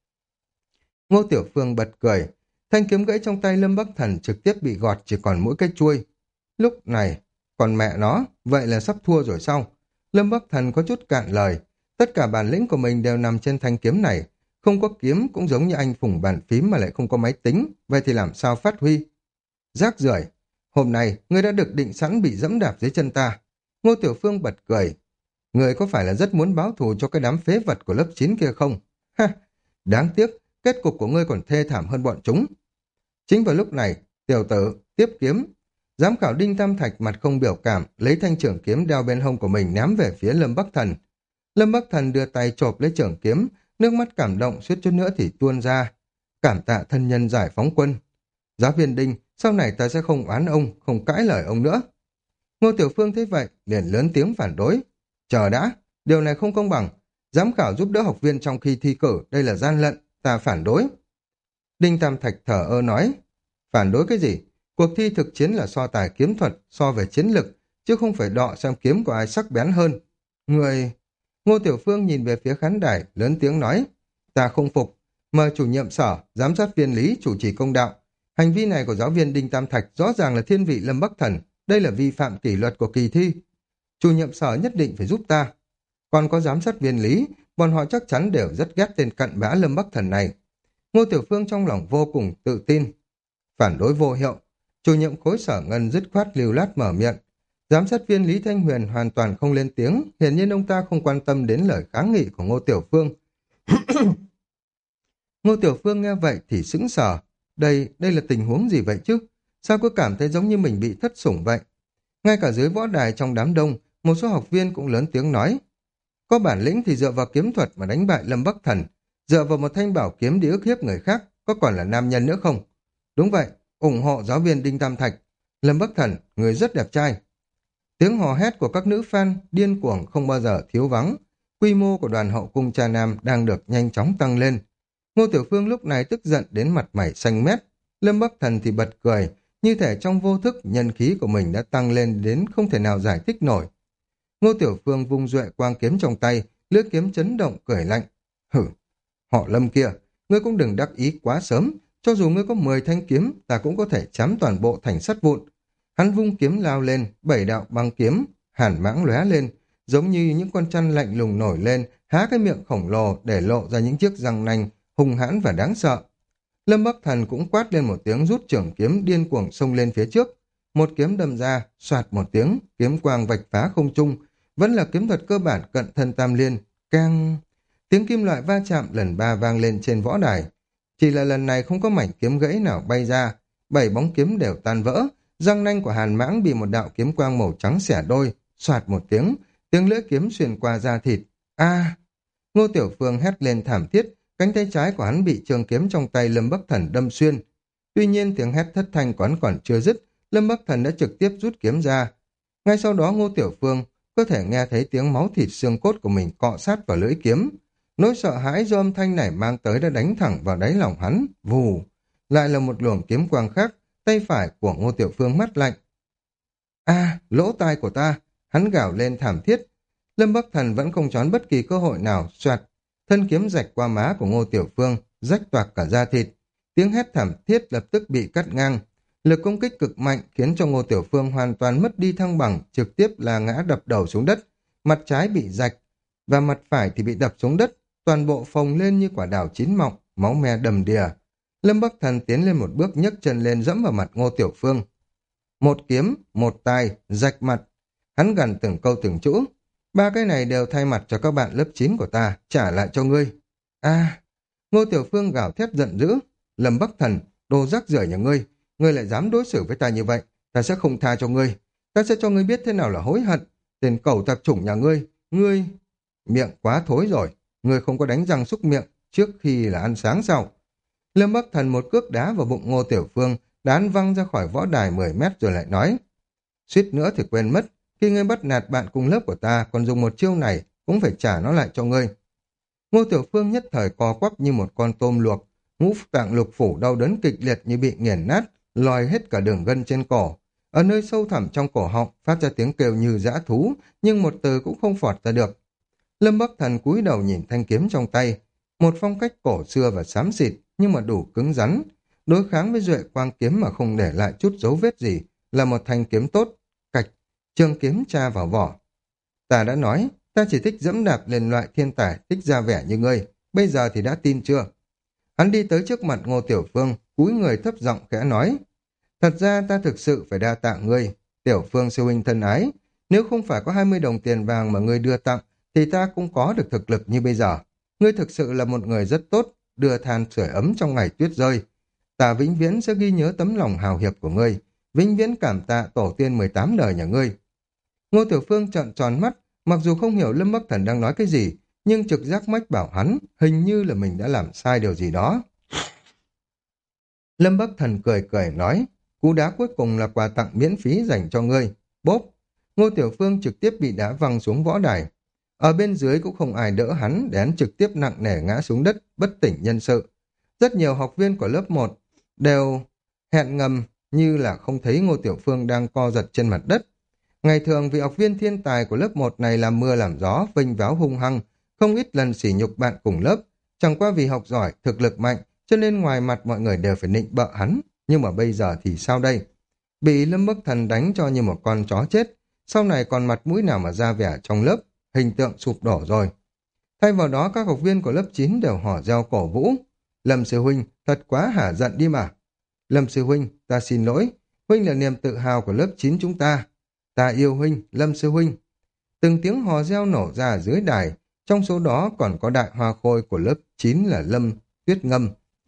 Ngô Tiểu Phương bật cười. Thanh kiếm gãy trong tay Lâm Bắc Thần trực tiếp bị gọt chỉ còn mỗi cái chuôi. Lúc này, còn mẹ nó, vậy là sắp thua rồi sao? Lâm Bắc Thần có chút cạn lời. Tất cả bản lĩnh của mình đều nằm trên thanh kiếm này. Không có kiếm cũng giống như anh phùng bàn phím mà lại không có máy tính. Vậy thì làm sao phát huy? Rác rưởi, hôm nay ngươi đã được định sẵn bị dẫm đạp dưới chân ta. Ngô Tiểu Phương bật cười. Ngươi có phải là rất muốn báo thù cho cái đám phế vật của lớp chín kia không? Ha, đáng tiếc, kết cục của ngươi còn thê thảm hơn bọn chúng. Chính vào lúc này, tiểu tử, tiếp kiếm. Giám khảo Đinh Tam Thạch mặt không biểu cảm, lấy thanh trưởng kiếm đeo bên hông của mình ném về phía Lâm Bắc Thần. Lâm Bắc Thần đưa tay chộp lấy trưởng kiếm, nước mắt cảm động suýt chút nữa thì tuôn ra. Cảm tạ thân nhân giải phóng quân. Giáo viên Đinh, sau này ta sẽ không oán ông, không cãi lời ông nữa. Ngô Tiểu Phương thấy vậy, liền lớn tiếng phản đối. Chờ đã, điều này không công bằng. Giám khảo giúp đỡ học viên trong khi thi cử, đây là gian lận, ta phản đối. Đinh Tam Thạch thở ơ nói, phản đối cái gì? Cuộc thi thực chiến là so tài kiếm thuật, so về chiến lực, chứ không phải đọ xem kiếm của ai sắc bén hơn. Người... Ngô Tiểu Phương nhìn về phía khán đài, lớn tiếng nói, ta không phục, mời chủ nhiệm sở, giám sát viên Lý chủ trì công đạo. Hành vi này của giáo viên Đinh Tam Thạch rõ ràng là thiên vị Lâm Bắc Thần, đây là vi phạm kỷ luật của kỳ thi. Chủ nhiệm sở nhất định phải giúp ta. Còn có giám sát viên Lý, bọn họ chắc chắn đều rất ghét tên cặn bã Lâm Bắc Thần này. Ngô Tiểu Phương trong lòng vô cùng tự tin. Phản đối vô hiệu, chủ nhiệm khối sở ngân dứt khoát lưu lát mở miệng. Giám sát viên Lý Thanh Huyền hoàn toàn không lên tiếng, hiển nhiên ông ta không quan tâm đến lời kháng nghị của Ngô Tiểu Phương. Ngô Tiểu Phương nghe vậy thì sững sờ. Đây, đây là tình huống gì vậy chứ? Sao cứ cảm thấy giống như mình bị thất sủng vậy? Ngay cả dưới võ đài trong đám đông, một số học viên cũng lớn tiếng nói. Có bản lĩnh thì dựa vào kiếm thuật mà đánh bại Lâm Bắc Thần, dựa vào một thanh bảo kiếm để ức hiếp người khác, có còn là nam nhân nữa không? Đúng vậy, ủng hộ giáo viên Đinh Tam Thạch. Lâm Bắc Thần, người rất đẹp trai. Tiếng hò hét của các nữ fan điên cuồng không bao giờ thiếu vắng. Quy mô của đoàn hậu cung Cha Nam đang được nhanh chóng tăng lên. Ngô Tiểu Phương lúc này tức giận đến mặt mày xanh mét. Lâm Bắc Thần thì bật cười, như thể trong vô thức nhân khí của mình đã tăng lên đến không thể nào giải thích nổi. Ngô Tiểu Phương vung duệ quang kiếm trong tay, lưỡi kiếm chấn động cười lạnh. Hử, họ Lâm kia, ngươi cũng đừng đắc ý quá sớm, cho dù ngươi có mười thanh kiếm, ta cũng có thể chém toàn bộ thành sắt vụn. Hắn vung kiếm lao lên, bảy đạo băng kiếm, hàn mãng lóe lên, giống như những con chăn lạnh lùng nổi lên, há cái miệng khổng lồ để lộ ra những chiếc răng nanh hung hãn và đáng sợ. Lâm Bắc Thần cũng quát lên một tiếng, rút trưởng kiếm điên cuồng xông lên phía trước. Một kiếm đâm ra, soạt một tiếng, kiếm quang vạch phá không trung, vẫn là kiếm thuật cơ bản cận thân tam liên, keng. Tiếng kim loại va chạm lần ba vang lên trên võ đài. Chỉ là lần này không có mảnh kiếm gãy nào bay ra, bảy bóng kiếm đều tan vỡ, răng nanh của Hàn Mãng bị một đạo kiếm quang màu trắng xẻ đôi, soạt một tiếng, tiếng lưỡi kiếm xuyên qua da thịt. A! Ngô Tiểu Phương hét lên thảm thiết, cánh tay trái của hắn bị trường kiếm trong tay Lâm Bắc Thần đâm xuyên. Tuy nhiên tiếng hét thất thanh của hắn còn chưa dứt, Lâm Bắc Thần đã trực tiếp rút kiếm ra. Ngay sau đó Ngô Tiểu Phương có thể nghe thấy tiếng máu thịt xương cốt của mình cọ sát vào lưỡi kiếm. Nỗi sợ hãi do âm thanh này mang tới đã đánh thẳng vào đáy lòng hắn, vù. Lại là một luồng kiếm quang khác, tay phải của Ngô Tiểu Phương mắt lạnh. A, lỗ tai của ta, hắn gào lên thảm thiết. Lâm Bắc Thần vẫn không trốn bất kỳ cơ hội nào, xoạt. Thân kiếm rạch qua má của Ngô Tiểu Phương, rách toạc cả da thịt. Tiếng hét thảm thiết lập tức bị cắt ngang. Lực công kích cực mạnh khiến cho Ngô Tiểu Phương hoàn toàn mất đi thăng bằng, trực tiếp là ngã đập đầu xuống đất. Mặt trái bị rạch, và mặt phải thì bị đập xuống đất, toàn bộ phồng lên như quả đào chín mọng, máu me đầm đìa. Lâm Bắc Thần tiến lên một bước nhấc chân lên dẫm vào mặt Ngô Tiểu Phương. Một kiếm, một tai, rạch mặt. Hắn gần từng câu từng chữ. Ba cái này đều thay mặt cho các bạn lớp chín của ta, trả lại cho ngươi. A, Ngô Tiểu Phương gào thét giận dữ. Lâm Bắc Thần, đồ rác rưởi nhà ngươi, ngươi lại dám đối xử với ta như vậy, ta sẽ không tha cho ngươi. Ta sẽ cho ngươi biết thế nào là hối hận. Tên cẩu tạp chủng nhà ngươi, ngươi... Miệng quá thối rồi, ngươi không có đánh răng súc miệng trước khi là ăn sáng sao? Lâm Bắc Thần một cước đá vào bụng Ngô Tiểu Phương, đán văng ra khỏi võ đài mười mét rồi lại nói. Suýt nữa thì quên mất, khi ngươi bắt nạt bạn cùng lớp của ta còn dùng một chiêu này, cũng phải trả nó lại cho ngươi. Ngô Tiểu Phương nhất thời co quắp như một con tôm luộc, ngũ tạng lục phủ đau đớn kịch liệt như bị nghiền nát, lòi hết cả đường gân trên cổ. Ở nơi sâu thẳm trong cổ họng phát ra tiếng kêu như dã thú, nhưng một từ cũng không phọt ra được. Lâm Bắc Thần cúi đầu nhìn thanh kiếm trong tay, một phong cách cổ xưa và xám xịt nhưng mà đủ cứng rắn, đối kháng với duệ quang kiếm mà không để lại chút dấu vết gì, là một thanh kiếm tốt. Cạch, trường kiếm tra vào vỏ. Ta đã nói, ta chỉ thích dẫm đạp lên loại thiên tài thích ra vẻ như ngươi, bây giờ thì đã tin chưa? Hắn đi tới trước mặt Ngô Tiểu Phương, cúi người thấp giọng khẽ nói. Thật ra ta thực sự phải đa tạ ngươi, Tiểu Phương sư huynh thân ái. Nếu không phải có hai mươi đồng tiền vàng mà ngươi đưa tặng, thì ta cũng có được thực lực như bây giờ. Ngươi thực sự là một người rất tốt, đưa than sưởi ấm trong ngày tuyết rơi. Ta vĩnh viễn sẽ ghi nhớ tấm lòng hào hiệp của ngươi, vĩnh viễn cảm tạ tổ tiên mười tám đời nhà ngươi. Ngô Tiểu Phương trợn tròn mắt, mặc dù không hiểu Lâm Bắc Thần đang nói cái gì, nhưng trực giác mách bảo hắn hình như là mình đã làm sai điều gì đó. Lâm Bắc Thần cười cười nói, cú đá cuối cùng là quà tặng miễn phí dành cho ngươi. Bốp! Ngô Tiểu Phương trực tiếp bị đá văng xuống võ đài. Ở bên dưới cũng không ai đỡ hắn để hắn trực tiếp nặng nề ngã xuống đất, bất tỉnh nhân sự. Rất nhiều học viên của lớp một đều hẹn ngầm như là không thấy Ngô Tiểu Phương đang co giật trên mặt đất. Ngày thường vị học viên thiên tài của lớp một này làm mưa làm gió, vênh váo hung hăng, không ít lần sỉ nhục bạn cùng lớp. Chẳng qua vì học giỏi, thực lực mạnh, cho nên ngoài mặt mọi người đều phải nịnh bợ hắn. Nhưng mà bây giờ thì sao đây? Bị Lâm Bắc Thần đánh cho như một con chó chết, sau này còn mặt mũi nào mà ra vẻ trong lớp, hình tượng sụp đổ rồi. Thay vào đó các học viên của lớp chín đều hò reo cổ vũ. Lâm sư huynh, thật quá hả giận đi mà. Lâm sư huynh, ta xin lỗi, huynh là niềm tự hào của lớp chín chúng ta. Ta yêu huynh, Lâm sư huynh. Từng tiếng hò reo nổ ra ở dưới đài, trong số đó còn có đại hoa khôi của lớp chín là Lâm Tuyết Ngâm.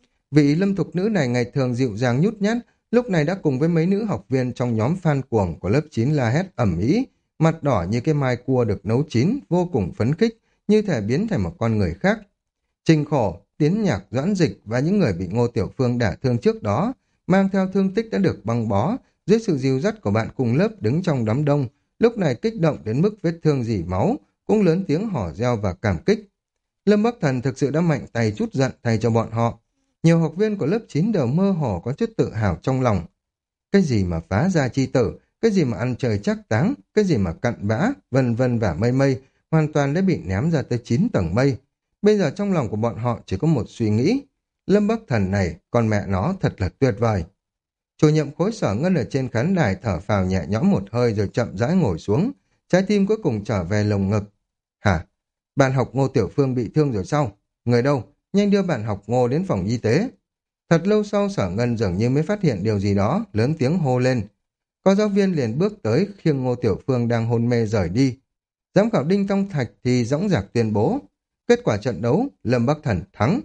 Vị Lâm thục nữ này ngày thường dịu dàng nhút nhát, lúc này đã cùng với mấy nữ học viên trong nhóm fan cuồng của lớp chín la hét ầm ĩ, mặt đỏ như cái mai cua được nấu chín, vô cùng phấn khích, như thể biến thành một con người khác. Trình Khổ, Tiến Nhạc, Doãn Dịch và những người bị Ngô Tiểu Phương đả thương trước đó, mang theo thương tích đã được băng bó, dưới sự dìu dắt của bạn cùng lớp đứng trong đám đông, lúc này kích động đến mức vết thương rỉ máu, cũng lớn tiếng hò reo và cảm kích. Lâm Bắc Thần thực sự đã mạnh tay chút giận thay cho bọn họ. Nhiều học viên của lớp chín đều mơ hồ có chút tự hào trong lòng. Cái gì mà phá gia chi tử, cái gì mà ăn trời chắc táng, cái gì mà cặn bã, vân vân và mây mây, hoàn toàn đã bị ném ra tới chín tầng mây. Bây giờ trong lòng của bọn họ chỉ có một suy nghĩ. Lâm Bắc Thần này, con mẹ nó thật là tuyệt vời. Chủ nhiệm khối Sở Ngân ở trên khán đài thở phào nhẹ nhõm một hơi rồi chậm rãi ngồi xuống. Trái tim cuối cùng trở về lồng ngực. Hả? Bạn học Ngô Tiểu Phương bị thương rồi sao? Người đâu? Nhanh đưa bạn học Ngô đến phòng y tế. Thật lâu sau Sở Ngân dường như mới phát hiện điều gì đó, lớn tiếng hô lên. Có giáo viên liền bước tới khiêng Ngô Tiểu Phương đang hôn mê rời đi. Giám khảo Đinh Tông Thạch thì dõng dạc tuyên bố. Kết quả trận đấu, Lâm Bắc Thần thắng.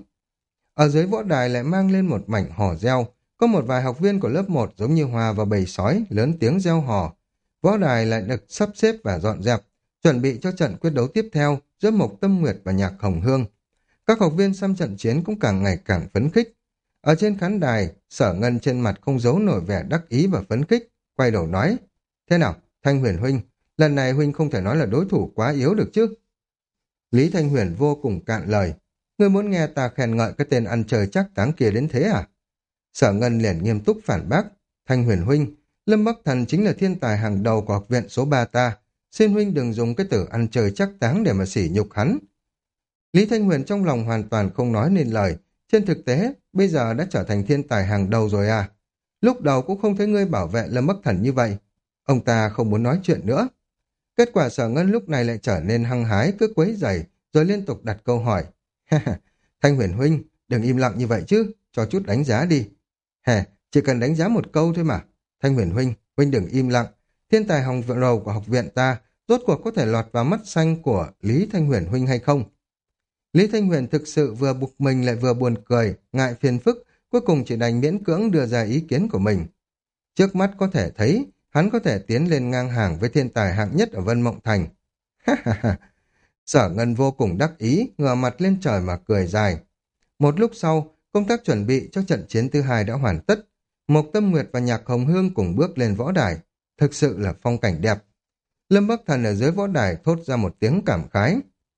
Ở dưới võ đài lại mang lên một mảnh hò reo. Có một vài học viên của lớp một giống như hòa vào bầy sói, lớn tiếng reo hò. Võ đài lại được sắp xếp và dọn dẹp, chuẩn bị cho trận quyết đấu tiếp theo giữa Mộc Tâm Nguyệt và Nhạc Hồng Hương. Các học viên xem trận chiến cũng càng ngày càng phấn khích. Ở trên khán đài, Sở Ngân trên mặt không giấu nổi vẻ đắc ý và phấn khích, quay đầu nói, thế nào, Thanh Huyền huynh, lần này huynh không thể nói là đối thủ quá yếu được chứ. Lý Thanh Huyền vô cùng cạn lời, ngươi muốn nghe ta khen ngợi cái tên ăn chơi chắc táng kia đến thế à? Sở Ngân liền nghiêm túc phản bác, Thanh Huyền huynh, Lâm Bắc Thần chính là thiên tài hàng đầu của học viện số ba ta, xin huynh đừng dùng cái từ ăn chơi chắc táng để mà sỉ nhục hắn. Lý Thanh Huyền trong lòng hoàn toàn không nói nên lời, trên thực tế, bây giờ đã trở thành thiên tài hàng đầu rồi à. Lúc đầu cũng không thấy ngươi bảo vệ Lâm Bắc Thần như vậy. Ông ta không muốn nói chuyện nữa. Kết quả Sở Ngân lúc này lại trở nên hăng hái, cứ quấy rầy, rồi liên tục đặt câu hỏi. Thanh Huyền huynh, đừng im lặng như vậy chứ, cho chút đánh giá đi. Hè, chỉ cần đánh giá một câu thôi mà. Thanh Huyền huynh, huynh đừng im lặng. Thiên tài hồng đầu của học viện ta, rốt cuộc có thể lọt vào mắt xanh của Lý Thanh Huyền huynh hay không? Lý Thanh Huyền thực sự vừa bực mình lại vừa buồn cười, ngại phiền phức, cuối cùng chỉ đành miễn cưỡng đưa ra ý kiến của mình. Trước mắt có thể thấy, hắn có thể tiến lên ngang hàng với thiên tài hạng nhất ở Vân Mộng Thành. Ha ha ha! Sở Ngân vô cùng đắc ý, ngửa mặt lên trời mà cười dài. Một lúc sau, công tác chuẩn bị cho trận chiến thứ hai đã hoàn tất. Mộc Tâm Nguyệt và Nhạc Hồng Hương cùng bước lên võ đài. Thực sự là phong cảnh đẹp. Lâm Bắc Thần ở dưới võ đài thốt ra một tiếng cảm khái.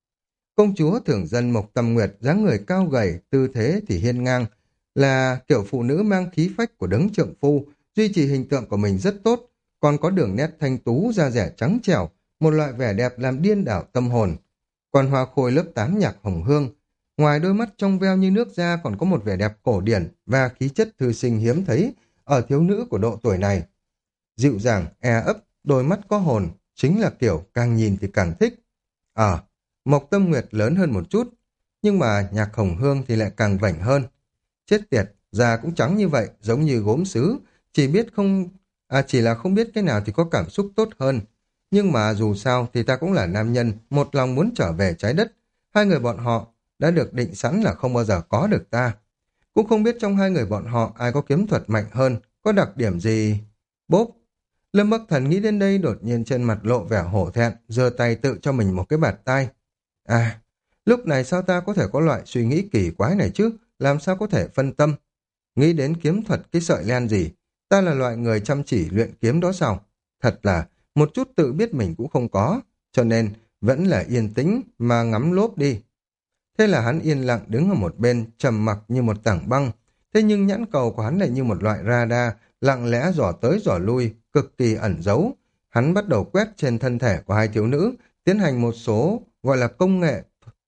Công chúa thường dân Mộc Tâm Nguyệt dáng người cao gầy, tư thế thì hiên ngang, là kiểu phụ nữ mang khí phách của đấng trượng phu, duy trì hình tượng của mình rất tốt, còn có đường nét thanh tú, da dẻ trắng trẻo, một loại vẻ đẹp làm điên đảo tâm hồn. Còn hoa khôi lớp tám Nhạc Hồng Hương, ngoài đôi mắt trong veo như nước ra còn có một vẻ đẹp cổ điển và khí chất thư sinh hiếm thấy ở thiếu nữ của độ tuổi này. Dịu dàng, e ấp, đôi mắt có hồn, chính là kiểu càng nhìn thì càng thích. Ờ, à, Mộc Tâm Nguyệt lớn hơn một chút, nhưng mà Nhạc Hồng Hương thì lại càng vảnh hơn. Chết tiệt, da cũng trắng như vậy, giống như gốm sứ, chỉ biết không, à chỉ là không biết cái nào thì có cảm xúc tốt hơn. Nhưng mà dù sao thì ta cũng là nam nhân, một lòng muốn trở về trái đất. Hai người bọn họ đã được định sẵn là không bao giờ có được ta. Cũng không biết trong hai người bọn họ ai có kiếm thuật mạnh hơn, có đặc điểm gì. Bốp! Lâm Bắc Thần nghĩ đến đây đột nhiên trên mặt lộ vẻ hổ thẹn, giơ tay tự cho mình một cái bạt tai. À, lúc này sao ta có thể có loại suy nghĩ kỳ quái này chứ, làm sao có thể phân tâm. Nghĩ đến kiếm thuật cái sợi len gì, ta là loại người chăm chỉ luyện kiếm đó sao? Thật là một chút tự biết mình cũng không có, cho nên vẫn là yên tĩnh mà ngắm lốp đi. Thế là hắn yên lặng đứng ở một bên, trầm mặc như một tảng băng. Thế nhưng nhãn cầu của hắn lại như một loại radar, lặng lẽ dò tới dò lui, cực kỳ ẩn giấu. Hắn bắt đầu quét trên thân thể của hai thiếu nữ, tiến hành một số gọi là công nghệ,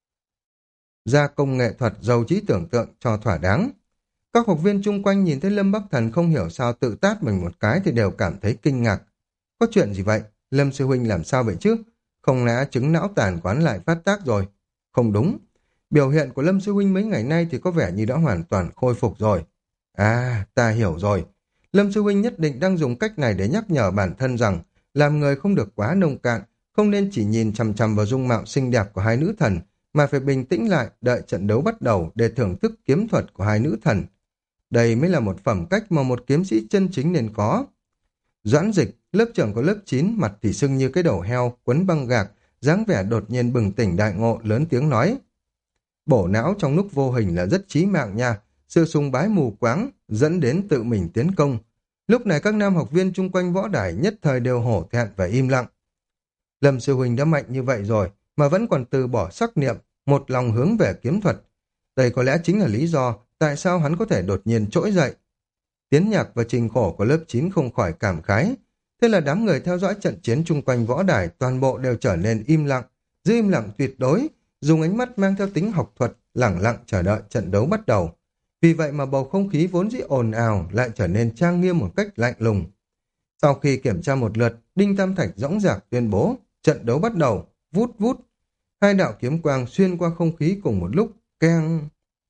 gia công nghệ thuật giàu trí tưởng tượng cho thỏa đáng. Các học viên chung quanh nhìn thấy Lâm Bắc Thần không hiểu sao tự tát mình một cái thì đều cảm thấy kinh ngạc. Có chuyện gì vậy? Lâm sư huynh làm sao vậy chứ? Không lẽ chứng não tàn của hắn lại phát tác rồi? Không đúng. Biểu hiện của Lâm sư huynh mấy ngày nay thì có vẻ như đã hoàn toàn khôi phục rồi. À, ta hiểu rồi. Lâm sư huynh nhất định đang dùng cách này để nhắc nhở bản thân rằng làm người không được quá nông cạn, không nên chỉ nhìn chằm chằm vào dung mạo xinh đẹp của hai nữ thần, mà phải bình tĩnh lại đợi trận đấu bắt đầu để thưởng thức kiếm thuật của hai nữ thần. Đây mới là một phẩm cách mà một kiếm sĩ chân chính nên có. Doãn Dịch, lớp trưởng của lớp chín, mặt thì sưng như cái đầu heo, quấn băng gạc, dáng vẻ đột nhiên bừng tỉnh đại ngộ, lớn tiếng nói. Bổ não trong lúc vô hình là rất chí mạng nha, sự sùng bái mù quáng dẫn đến tự mình tiến công. Lúc này các nam học viên chung quanh võ đài nhất thời đều hổ thẹn và im lặng. Lâm sư huynh đã mạnh như vậy rồi mà vẫn còn từ bỏ sắc niệm, một lòng hướng về kiếm thuật. Đây có lẽ chính là lý do tại sao hắn có thể đột nhiên trỗi dậy. Tiến Nhạc và Trình Khổ của lớp chín không khỏi cảm khái. Thế là đám người theo dõi trận chiến chung quanh võ đài toàn bộ đều trở nên im lặng, giữ im lặng tuyệt đối, dùng ánh mắt mang theo tính học thuật, lẳng lặng chờ đợi trận đấu bắt đầu. Vì vậy mà bầu không khí vốn dĩ ồn ào lại trở nên trang nghiêm một cách lạnh lùng. Sau khi kiểm tra một lượt, Đinh Tam Thạch dõng dạc tuyên bố, trận đấu bắt đầu, vút vút. Hai đạo kiếm quang xuyên qua không khí cùng một lúc, keng.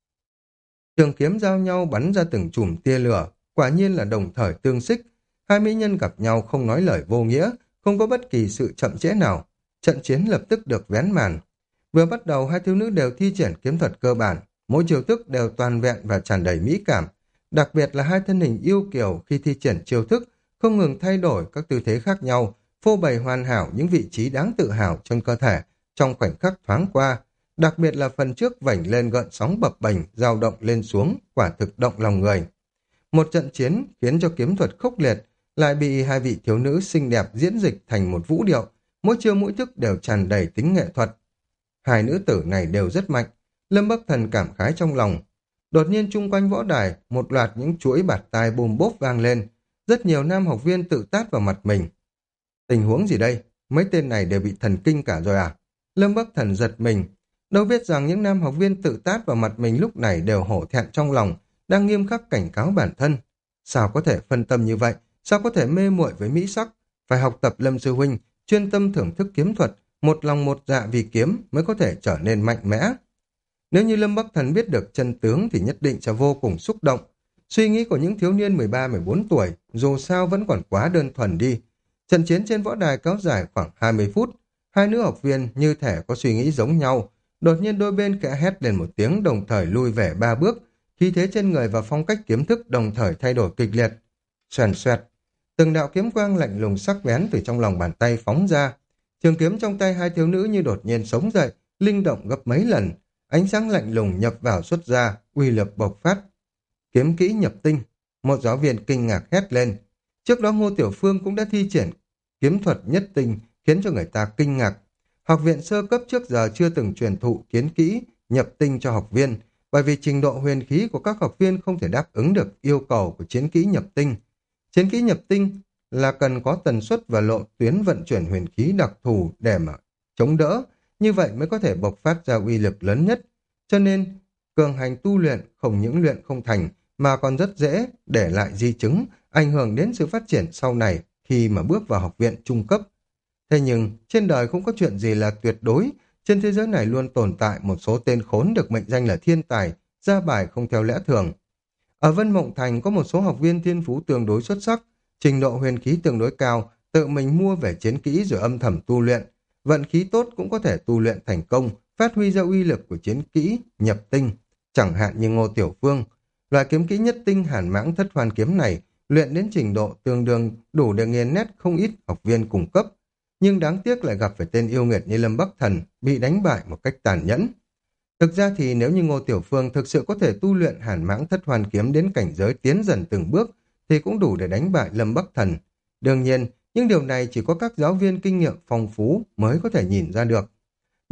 Trường kiếm giao nhau bắn ra từng chùm tia lửa, quả nhiên là đồng thời tương xích. Hai mỹ nhân gặp nhau không nói lời vô nghĩa, không có bất kỳ sự chậm trễ nào. Trận chiến lập tức được vén màn. Vừa bắt đầu hai thiếu nữ đều thi triển kiếm thuật cơ bản, mỗi chiêu thức đều toàn vẹn và tràn đầy mỹ cảm. Đặc biệt là hai thân hình yêu kiều khi thi triển chiêu thức, không ngừng thay đổi các tư thế khác nhau, phô bày hoàn hảo những vị trí đáng tự hào trên cơ thể trong khoảnh khắc thoáng qua. Đặc biệt là phần trước vảnh lên gợn sóng bập bềnh, dao động lên xuống, quả thực động lòng người. Một trận chiến khiến cho kiếm thuật khốc liệt, lại bị hai vị thiếu nữ xinh đẹp diễn dịch thành một vũ điệu, mỗi chiêu mỗi thức đều tràn đầy tính nghệ thuật. Hai nữ tử này đều rất mạnh, Lâm Bắc Thần cảm khái trong lòng. Đột nhiên chung quanh võ đài, một loạt những chuỗi bạt tai bùm bốp vang lên, rất nhiều nam học viên tự tát vào mặt mình. Tình huống gì đây? Mấy tên này đều bị thần kinh cả rồi à? Lâm Bắc Thần giật mình, đâu biết rằng những nam học viên tự tát vào mặt mình lúc này đều hổ thẹn trong lòng, đang nghiêm khắc cảnh cáo bản thân. Sao có thể phân tâm như vậy? Sao có thể mê muội với mỹ sắc? Phải học tập Lâm sư huynh, chuyên tâm thưởng thức kiếm thuật, một lòng một dạ vì kiếm mới có thể trở nên mạnh mẽ. Nếu như Lâm Bắc Thần biết được chân tướng thì nhất định sẽ vô cùng xúc động. Suy nghĩ của những thiếu niên mười ba mười bốn tuổi dù sao vẫn còn quá đơn thuần đi. Trận chiến trên võ đài kéo dài khoảng hai mươi phút. Hai nữ học viên như thể có suy nghĩ giống nhau. Đột nhiên đôi bên khẽ hét lên một tiếng, đồng thời lui về ba bước. Khí thế trên người và phong cách kiếm thức đồng thời thay đổi kịch liệt. Xoèn xoẹt, từng đạo kiếm quang lạnh lùng sắc bén từ trong lòng bàn tay phóng ra. Trường kiếm trong tay hai thiếu nữ như đột nhiên sống dậy, linh động gấp mấy lần. Ánh sáng lạnh lùng nhập vào xuất ra, uy lực bộc phát. Kiếm kỹ nhập tinh, một giáo viên kinh ngạc hét lên. Trước đó Ngô Tiểu Phương cũng đã thi triển kiếm thuật nhất tinh, khiến cho người ta kinh ngạc. Học viện sơ cấp trước giờ chưa từng truyền thụ kiếm kỹ nhập tinh cho học viên, bởi vì trình độ huyền khí của các học viên không thể đáp ứng được yêu cầu của chiến kỹ nhập tinh. Chiến kỹ nhập tinh là cần có tần suất và lộ tuyến vận chuyển huyền khí đặc thù để mà chống đỡ, như vậy mới có thể bộc phát ra uy lực lớn nhất. Cho nên, cường hành tu luyện không những luyện không thành mà còn rất dễ để lại di chứng, ảnh hưởng đến sự phát triển sau này khi mà bước vào học viện trung cấp. Thế nhưng, trên đời không có chuyện gì là tuyệt đối, trên thế giới này luôn tồn tại một số tên khốn được mệnh danh là thiên tài, ra bài không theo lẽ thường. Ở Vân Mộng Thành có một số học viên thiên phú tương đối xuất sắc, trình độ huyền khí tương đối cao, tự mình mua về chiến kỹ rồi âm thầm tu luyện. Vận khí tốt cũng có thể tu luyện thành công, phát huy ra uy lực của chiến kỹ nhập tinh, chẳng hạn như Ngô Tiểu Phương. Loại kiếm kỹ nhất tinh Hàn Mãng Thất Hoan kiếm này luyện đến trình độ tương đương đủ để nghiền nét không ít học viên cùng cấp, nhưng đáng tiếc lại gặp phải tên yêu nghiệt như Lâm Bắc Thần, bị đánh bại một cách tàn nhẫn. Thực ra thì nếu như Ngô Tiểu Phương thực sự có thể tu luyện Hàn Mãng Thất Hoan kiếm đến cảnh giới tiến dần từng bước, thì cũng đủ để đánh bại Lâm Bắc Thần. Đương nhiên, những điều này chỉ có các giáo viên kinh nghiệm phong phú mới có thể nhìn ra được.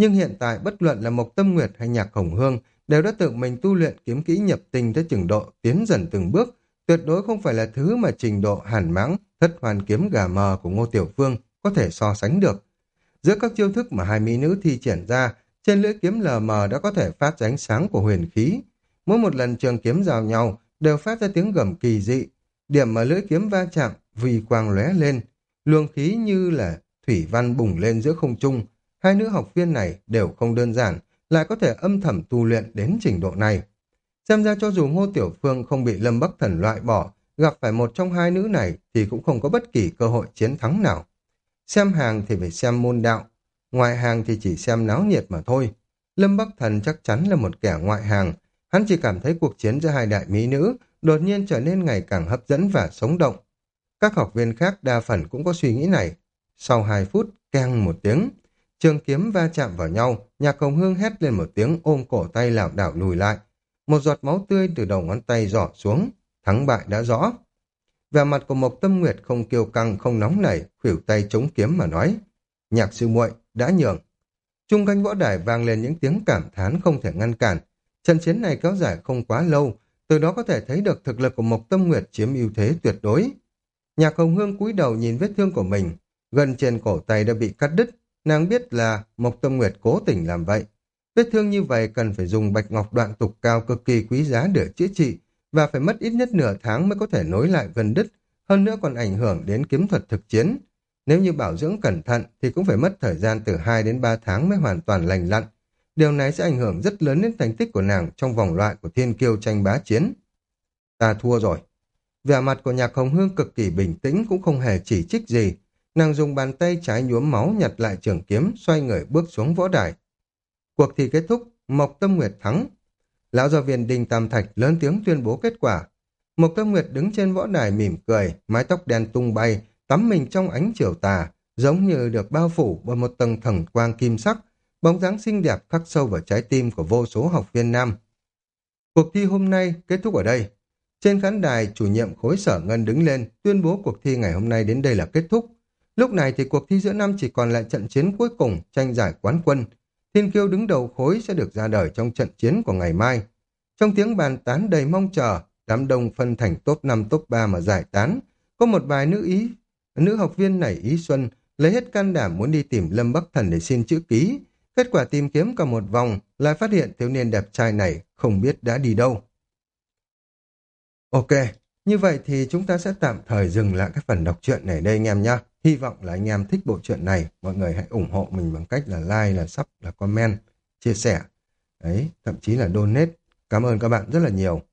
Nhưng hiện tại bất luận là Mộc Tâm Nguyệt hay Nhạc Hồng Hương đều đã tự mình tu luyện kiếm kỹ nhập tinh tới trình độ tiến dần từng bước, tuyệt đối không phải là thứ mà trình độ hàn mãng, thất hoàn kiếm gà mờ của Ngô Tiểu Phương có thể so sánh được. Giữa các chiêu thức mà hai mỹ nữ thi triển ra, trên lưỡi kiếm lờ mờ đã có thể phát ra ánh sáng của huyền khí. Mỗi một lần trường kiếm giao nhau đều phát ra tiếng gầm kỳ dị. Điểm mà lưỡi kiếm va chạm, vì quang lóe lên, luồng khí như là thủy văn bùng lên giữa không trung. Hai nữ học viên này đều không đơn giản, lại có thể âm thầm tu luyện đến trình độ này. Xem ra cho dù Ngô Tiểu Phương không bị Lâm Bắc Thần loại bỏ, gặp phải một trong hai nữ này thì cũng không có bất kỳ cơ hội chiến thắng nào. Xem hàng thì phải xem môn đạo, ngoại hàng thì chỉ xem náo nhiệt mà thôi. Lâm Bắc Thần chắc chắn là một kẻ ngoại hàng, hắn chỉ cảm thấy cuộc chiến giữa hai đại mỹ nữ đột nhiên trở nên ngày càng hấp dẫn và sống động. Các học viên khác đa phần cũng có suy nghĩ này. Sau hai phút, keng một tiếng, trường kiếm va chạm vào nhau, Nhạc Hồng Hương hét lên một tiếng ôm cổ tay lảo đảo lùi lại. Một giọt máu tươi từ đầu ngón tay rỏ xuống, thắng bại đã rõ. Vẻ mặt của Mộc Tâm Nguyệt không kiêu căng, không nóng nảy, khuỷu tay chống kiếm mà nói. Nhạc sư muội đã nhường. Trung quanh võ đài vang lên những tiếng cảm thán không thể ngăn cản. Trận chiến này kéo dài không quá lâu, từ đó có thể thấy được thực lực của Mộc Tâm Nguyệt chiếm ưu thế tuyệt đối. Nhạc Hồng Hương cúi đầu nhìn vết thương của mình, gần trên cổ tay đã bị cắt đứt, nàng biết là Mộc Tâm Nguyệt cố tình làm vậy. Vết thương như vậy cần phải dùng bạch ngọc đoạn tục cao cực kỳ quý giá để chữa trị, và phải mất ít nhất nửa tháng mới có thể nối lại gần đứt, hơn nữa còn ảnh hưởng đến kiếm thuật thực chiến. Nếu như bảo dưỡng cẩn thận thì cũng phải mất thời gian từ hai đến ba tháng mới hoàn toàn lành lặn. Điều này sẽ ảnh hưởng rất lớn đến thành tích của nàng trong vòng loại của thiên kiêu tranh bá chiến. Ta thua rồi. Vẻ mặt của Nhạc Hồng Hương cực kỳ bình tĩnh, cũng không hề chỉ trích gì. Nàng dùng bàn tay trái nhuốm máu nhặt lại trường kiếm, xoay người bước xuống võ đài. Cuộc thi kết thúc, Mộc Tâm Nguyệt thắng. Lão giáo viên Đinh Tam Thạch lớn tiếng tuyên bố kết quả. Mộc Tâm Nguyệt đứng trên võ đài mỉm cười, mái tóc đen tung bay, tắm mình trong ánh chiều tà, giống như được bao phủ bởi một tầng thần quang kim sắc, bóng dáng xinh đẹp khắc sâu vào trái tim của vô số học viên nam. Cuộc thi hôm nay kết thúc ở đây. Trên khán đài, chủ nhiệm khối Sở Ngân đứng lên, tuyên bố cuộc thi ngày hôm nay đến đây là kết thúc. Lúc này thì cuộc thi giữa năm chỉ còn lại trận chiến cuối cùng, tranh giải quán quân. Thiên kiêu đứng đầu khối sẽ được ra đời trong trận chiến của ngày mai. Trong tiếng bàn tán đầy mong chờ, đám đông phân thành top năm top ba mà giải tán. Có một vài nữ ý, nữ học viên nảy ý xuân, lấy hết can đảm muốn đi tìm Lâm Bắc Thần để xin chữ ký. Kết quả tìm kiếm cả một vòng, lại phát hiện thiếu niên đẹp trai này không biết đã đi đâu. Ok, như vậy thì chúng ta sẽ tạm thời dừng lại cái phần đọc truyện này đây anh em nhé. Hy vọng là anh em thích bộ truyện này. Mọi người hãy ủng hộ mình bằng cách là like, là sub, là comment, chia sẻ. Đấy, thậm chí là donate. Cảm ơn các bạn rất là nhiều.